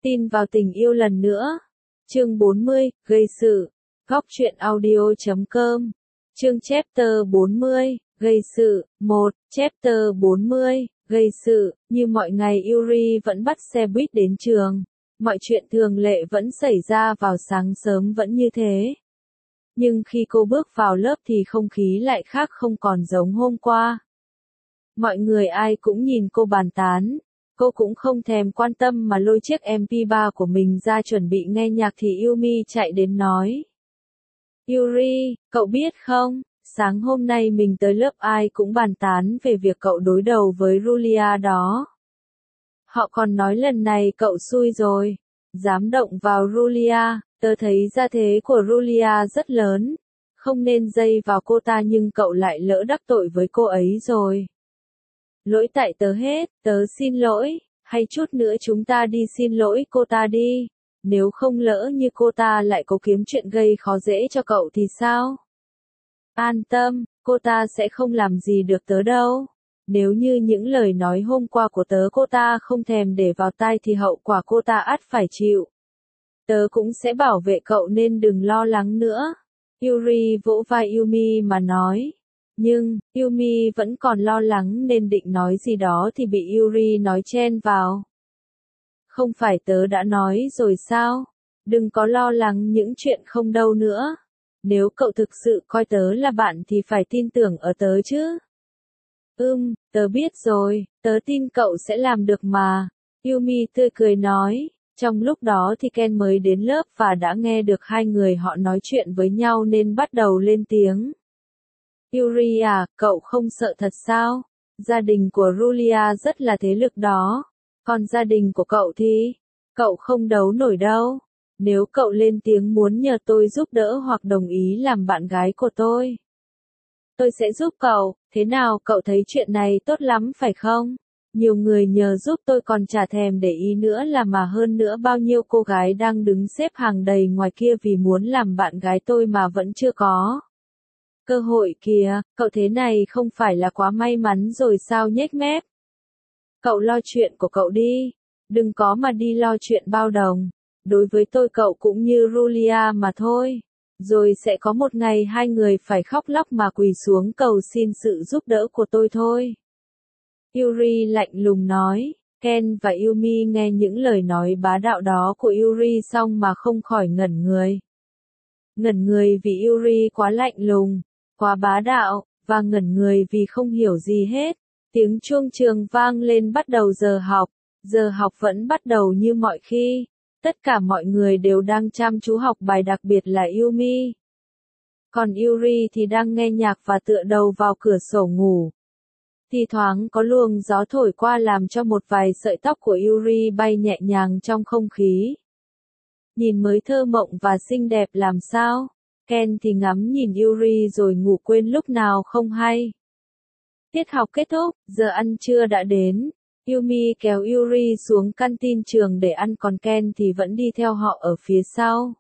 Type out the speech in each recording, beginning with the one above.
Tin vào tình yêu lần nữa. Chương 40, gây sự. Góc truyện audio.com. Chương chapter 40, gây sự. 1. Chapter 40, gây sự. Như mọi ngày Yuri vẫn bắt xe buýt đến trường. Mọi chuyện thường lệ vẫn xảy ra vào sáng sớm vẫn như thế. Nhưng khi cô bước vào lớp thì không khí lại khác, không còn giống hôm qua. Mọi người ai cũng nhìn cô bàn tán. Cô cũng không thèm quan tâm mà lôi chiếc MP3 của mình ra chuẩn bị nghe nhạc thì Yumi chạy đến nói. Yuri, cậu biết không, sáng hôm nay mình tới lớp ai cũng bàn tán về việc cậu đối đầu với Julia đó. Họ còn nói lần này cậu xui rồi, dám động vào Julia, tớ thấy gia thế của Julia rất lớn, không nên dây vào cô ta nhưng cậu lại lỡ đắc tội với cô ấy rồi. Lỗi tại tớ hết, tớ xin lỗi, hay chút nữa chúng ta đi xin lỗi cô ta đi, nếu không lỡ như cô ta lại có kiếm chuyện gây khó dễ cho cậu thì sao? An tâm, cô ta sẽ không làm gì được tớ đâu. Nếu như những lời nói hôm qua của tớ cô ta không thèm để vào tai thì hậu quả cô ta ắt phải chịu. Tớ cũng sẽ bảo vệ cậu nên đừng lo lắng nữa. Yuri vỗ vai Yumi mà nói. Nhưng, Yumi vẫn còn lo lắng nên định nói gì đó thì bị Yuri nói chen vào. Không phải tớ đã nói rồi sao? Đừng có lo lắng những chuyện không đâu nữa. Nếu cậu thực sự coi tớ là bạn thì phải tin tưởng ở tớ chứ. Tớ biết rồi, tớ tin cậu sẽ làm được mà. Yumi tươi cười nói. Trong lúc đó thì Ken mới đến lớp và đã nghe được hai người họ nói chuyện với nhau nên bắt đầu lên tiếng. Yuri à, cậu không sợ thật sao? Gia đình của Julia rất là thế lực đó. Còn gia đình của cậu thì, cậu không đấu nổi đâu. Nếu cậu lên tiếng muốn nhờ tôi giúp đỡ hoặc đồng ý làm bạn gái của tôi sẽ giúp cậu. Thế nào, cậu thấy chuyện này tốt lắm phải không? Nhiều người nhờ giúp tôi còn chả thèm để ý nữa là mà hơn nữa bao nhiêu cô gái đang đứng xếp hàng đầy ngoài kia vì muốn làm bạn gái tôi mà vẫn chưa có cơ hội kìa, cậu thế này không phải là quá may mắn rồi sao nhếch mép. Cậu lo chuyện của cậu đi, đừng có mà đi lo chuyện bao đồng. Đối với tôi cậu cũng như Julia mà thôi. Rồi sẽ có một ngày hai người phải khóc lóc mà quỳ xuống cầu xin sự giúp đỡ của tôi thôi. Yuri lạnh lùng nói. Ken và Yumi nghe những lời nói bá đạo đó của Yuri xong mà không khỏi ngẩn người. Ngẩn người vì Yuri quá lạnh lùng, quá bá đạo, và ngẩn người vì không hiểu gì hết. Tiếng chuông trường vang lên bắt đầu giờ học. Giờ học vẫn bắt đầu như mọi khi. Tất cả mọi người đều đang chăm chú học bài, đặc biệt là Yumi. Còn Yuri thì đang nghe nhạc và tựa đầu vào cửa sổ ngủ. Thì thoáng có luồng gió thổi qua làm cho một vài sợi tóc của Yuri bay nhẹ nhàng trong không khí. Nhìn mới thơ mộng và xinh đẹp làm sao? Ken thì ngắm nhìn Yuri rồi ngủ quên lúc nào không hay. Tiết học kết thúc, giờ ăn trưa đã đến. Yumi kéo Yuri xuống canteen trường để ăn còn Ken thì vẫn đi theo họ ở phía sau.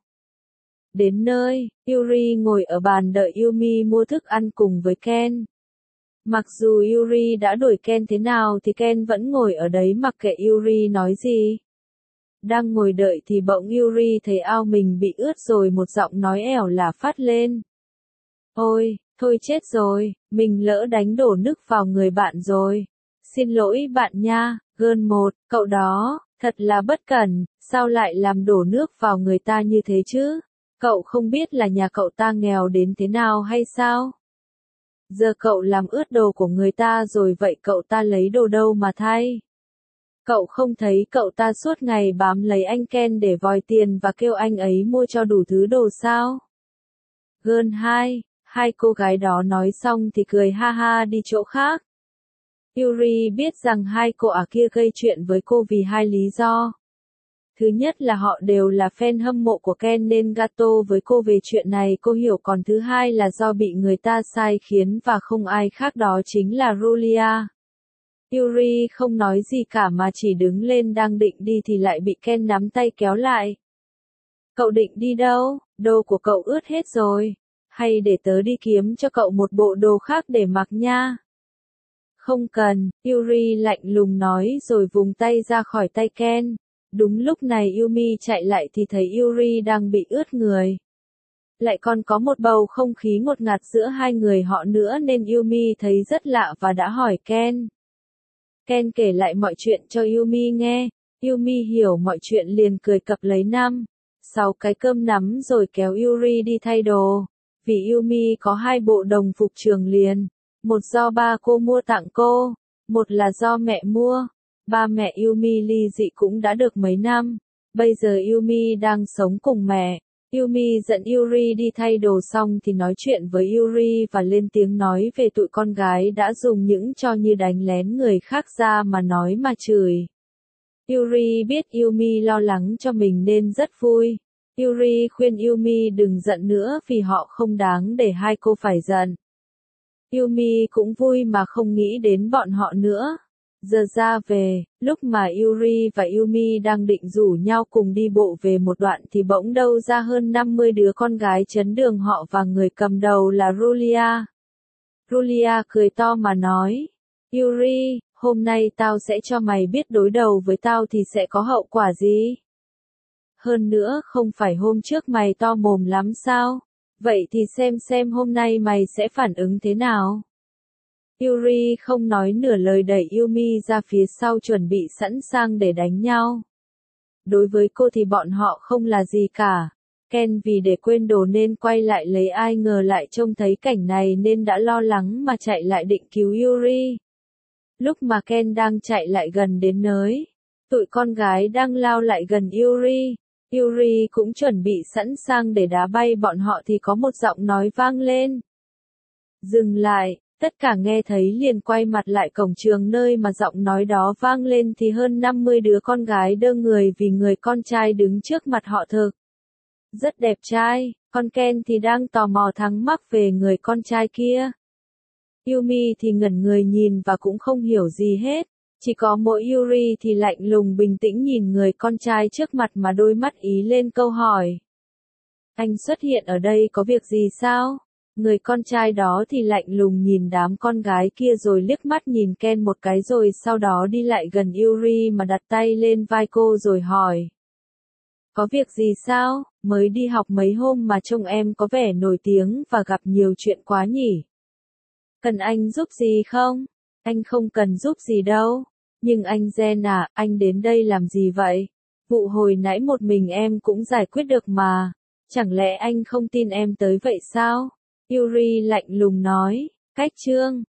Đến nơi, Yuri ngồi ở bàn đợi Yumi mua thức ăn cùng với Ken. Mặc dù Yuri đã đuổi Ken thế nào thì Ken vẫn ngồi ở đấy mặc kệ Yuri nói gì. Đang ngồi đợi thì bỗng Yuri thấy áo mình bị ướt rồi, một giọng nói ẻo là phát lên. Ôi, thôi chết rồi, mình lỡ đánh đổ nước vào người bạn rồi. Xin lỗi bạn nha, Girl 1, cậu đó, thật là bất cẩn, sao lại làm đổ nước vào người ta như thế chứ? Cậu không biết là nhà cậu ta nghèo đến thế nào hay sao? Giờ cậu làm ướt đồ của người ta rồi vậy cậu ta lấy đồ đâu mà thay? Cậu không thấy cậu ta suốt ngày bám lấy anh Ken để vòi tiền và kêu anh ấy mua cho đủ thứ đồ sao? Girl 2, hai cô gái đó nói xong thì cười ha ha đi chỗ khác. Yuri biết rằng hai cô ả kia gây chuyện với cô vì hai lý do. Thứ nhất là họ đều là fan hâm mộ của Ken nên gato với cô về chuyện này cô hiểu, còn thứ hai là do bị người ta sai khiến và không ai khác đó chính là Julia. Yuri không nói gì cả mà chỉ đứng lên đang định đi thì lại bị Ken nắm tay kéo lại. Cậu định đi đâu? Đồ của cậu ướt hết rồi. Hay để tớ đi kiếm cho cậu một bộ đồ khác để mặc nha. Không cần, Yuri lạnh lùng nói rồi vùng tay ra khỏi tay Ken. Đúng lúc này Yumi chạy lại thì thấy Yuri đang bị ướt người. Lại còn có một bầu không khí ngột ngạt giữa hai người họ nữa nên Yumi thấy rất lạ và đã hỏi Ken. Ken kể lại mọi chuyện cho Yumi nghe. Yumi hiểu mọi chuyện liền cười cập lấy 6 cái cơm nắm rồi kéo Yuri đi thay đồ. Vì Yumi có 2 bộ đồng phục trường liền. Một do ba cô mua tặng cô, một là do mẹ mua. Ba mẹ Yumi ly dị cũng đã được mấy năm. Bây giờ Yumi đang sống cùng mẹ. Yumi dẫn Yuri đi thay đồ xong thì nói chuyện với Yuri và lên tiếng nói về tụi con gái đã dùng những trò như đánh lén người khác ra mà nói mà chửi. Yuri biết Yumi lo lắng cho mình nên rất vui. Yuri khuyên Yumi đừng giận nữa vì họ không đáng để hai cô phải giận. Yumi cũng vui mà không nghĩ đến bọn họ nữa. Giờ ra về, lúc mà Yuri và Yumi đang định rủ nhau cùng đi bộ về một đoạn thì bỗng đâu ra hơn 50 đứa con gái chắn đường họ và người cầm đầu là Julia. Julia cười to mà nói, Yuri, hôm nay tao sẽ cho mày biết đối đầu với tao thì sẽ có hậu quả gì. Hơn nữa không phải hôm trước mày to mồm lắm sao? Vậy thì xem hôm nay mày sẽ phản ứng thế nào? Yuri không nói nửa lời đẩy Yumi ra phía sau chuẩn bị sẵn sàng để đánh nhau. Đối với cô thì bọn họ không là gì cả. Ken vì để quên đồ nên quay lại lấy ai ngờ lại trông thấy cảnh này nên đã lo lắng mà chạy lại định cứu Yuri. Lúc mà Ken đang chạy lại gần đến nơi, tụi con gái đang lao lại gần Yuri. Yuri cũng chuẩn bị sẵn sàng để đá bay bọn họ thì có một giọng nói vang lên. Dừng lại, tất cả nghe thấy liền quay mặt lại cổng trường nơi mà giọng nói đó vang lên thì hơn 50 đứa con gái đơ người vì người con trai đứng trước mặt họ thực. Rất đẹp trai, con Ken thì đang tò mò thắc mắc về người con trai kia. Yumi thì ngẩn người nhìn và cũng không hiểu gì hết. Chỉ có mỗi Yuri thì lạnh lùng bình tĩnh nhìn người con trai trước mặt mà đôi mắt ý lên câu hỏi. Anh xuất hiện ở đây có việc gì sao? Người con trai đó thì lạnh lùng nhìn đám con gái kia rồi liếc mắt nhìn Ken một cái rồi sau đó đi lại gần Yuri mà đặt tay lên vai cô rồi hỏi. Có việc gì sao? Mới đi học mấy hôm mà trông em có vẻ nổi tiếng và gặp nhiều chuyện quá nhỉ? Cần anh giúp gì không? Anh không cần giúp gì đâu. Nhưng anh Zen à, anh đến đây làm gì vậy? Vụ hồi nãy một mình em cũng giải quyết được mà. Chẳng lẽ anh không tin em tới vậy sao? Yuri lạnh lùng nói. Cách chương